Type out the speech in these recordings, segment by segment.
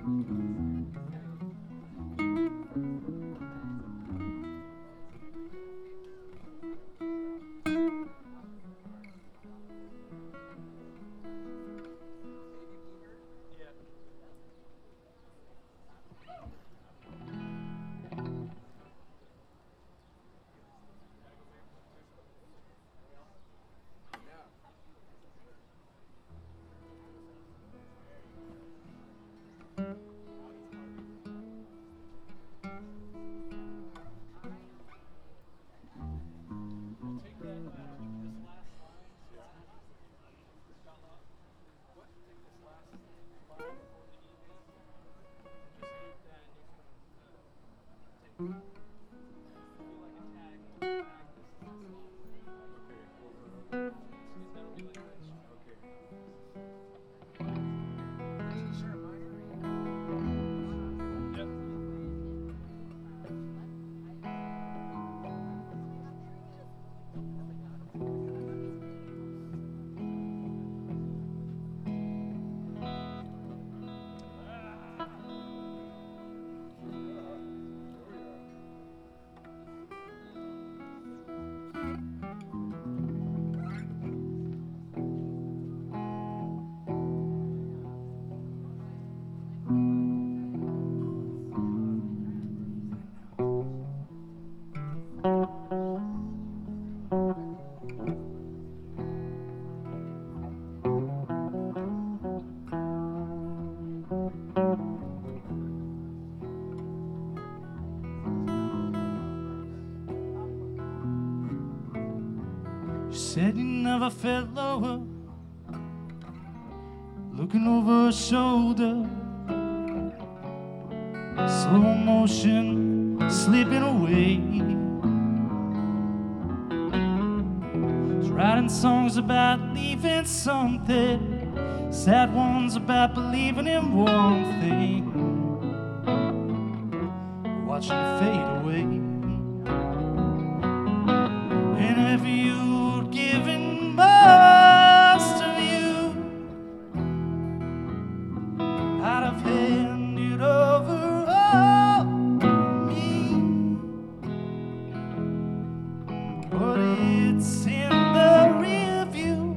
Said you never felt lower, looking over her shoulder, slow motion slipping away. She's writing songs about leaving something, sad ones about believing in one thing, watching it fade away. And if you'd given most of you, I'd have handed over all me. But it's in the rear view,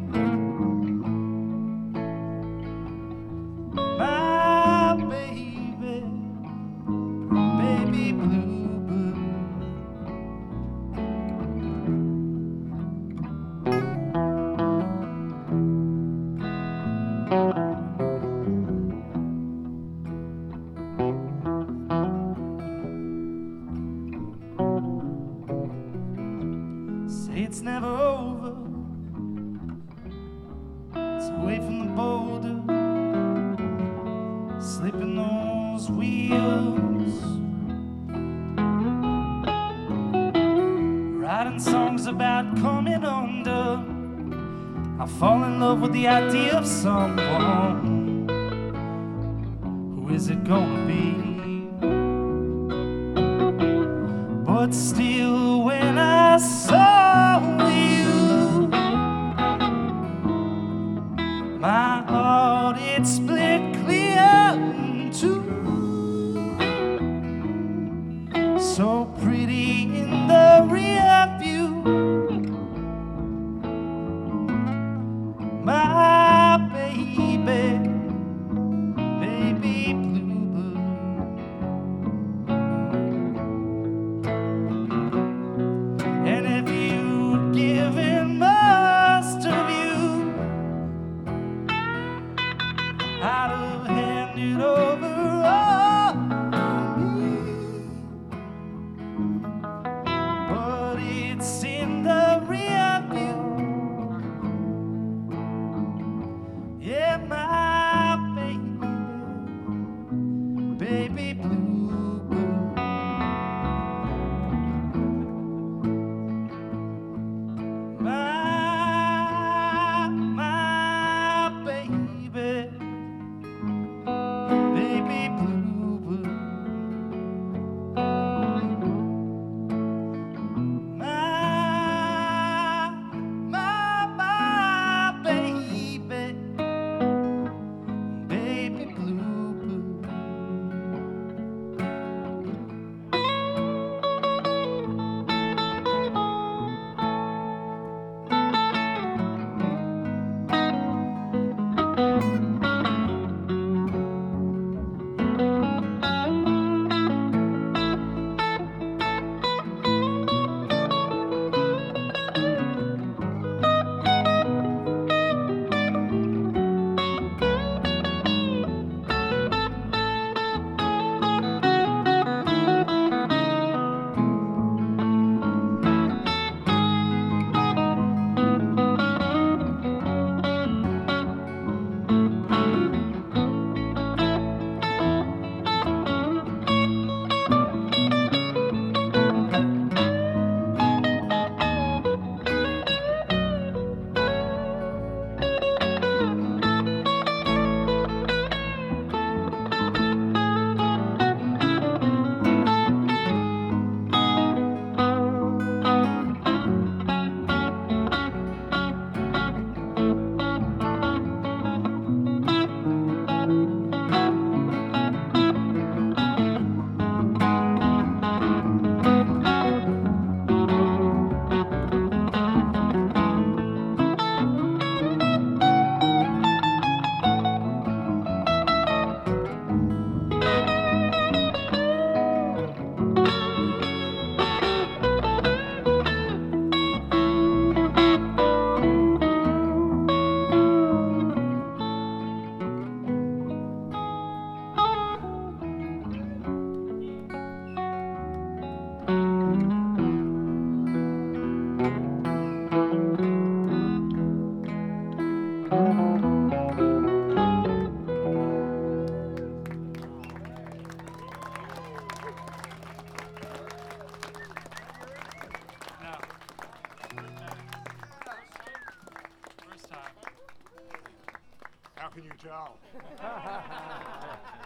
my baby, baby bluebird. Say it's never over, it's away from the boulder, slipping those wheels, writing songs about coming under. I fall in love with the idea of someone. Who is it gonna be? But still, when I saw you, my heart, it split clear in two. So pretty in the rear view, my baby, baby bluebird. And if you'd given most of you, I'd have handed over all me. But it's in the rear view, yeah, my baby, baby bluebird. My baby, baby bluebird. My baby, baby bluebird. can you tell?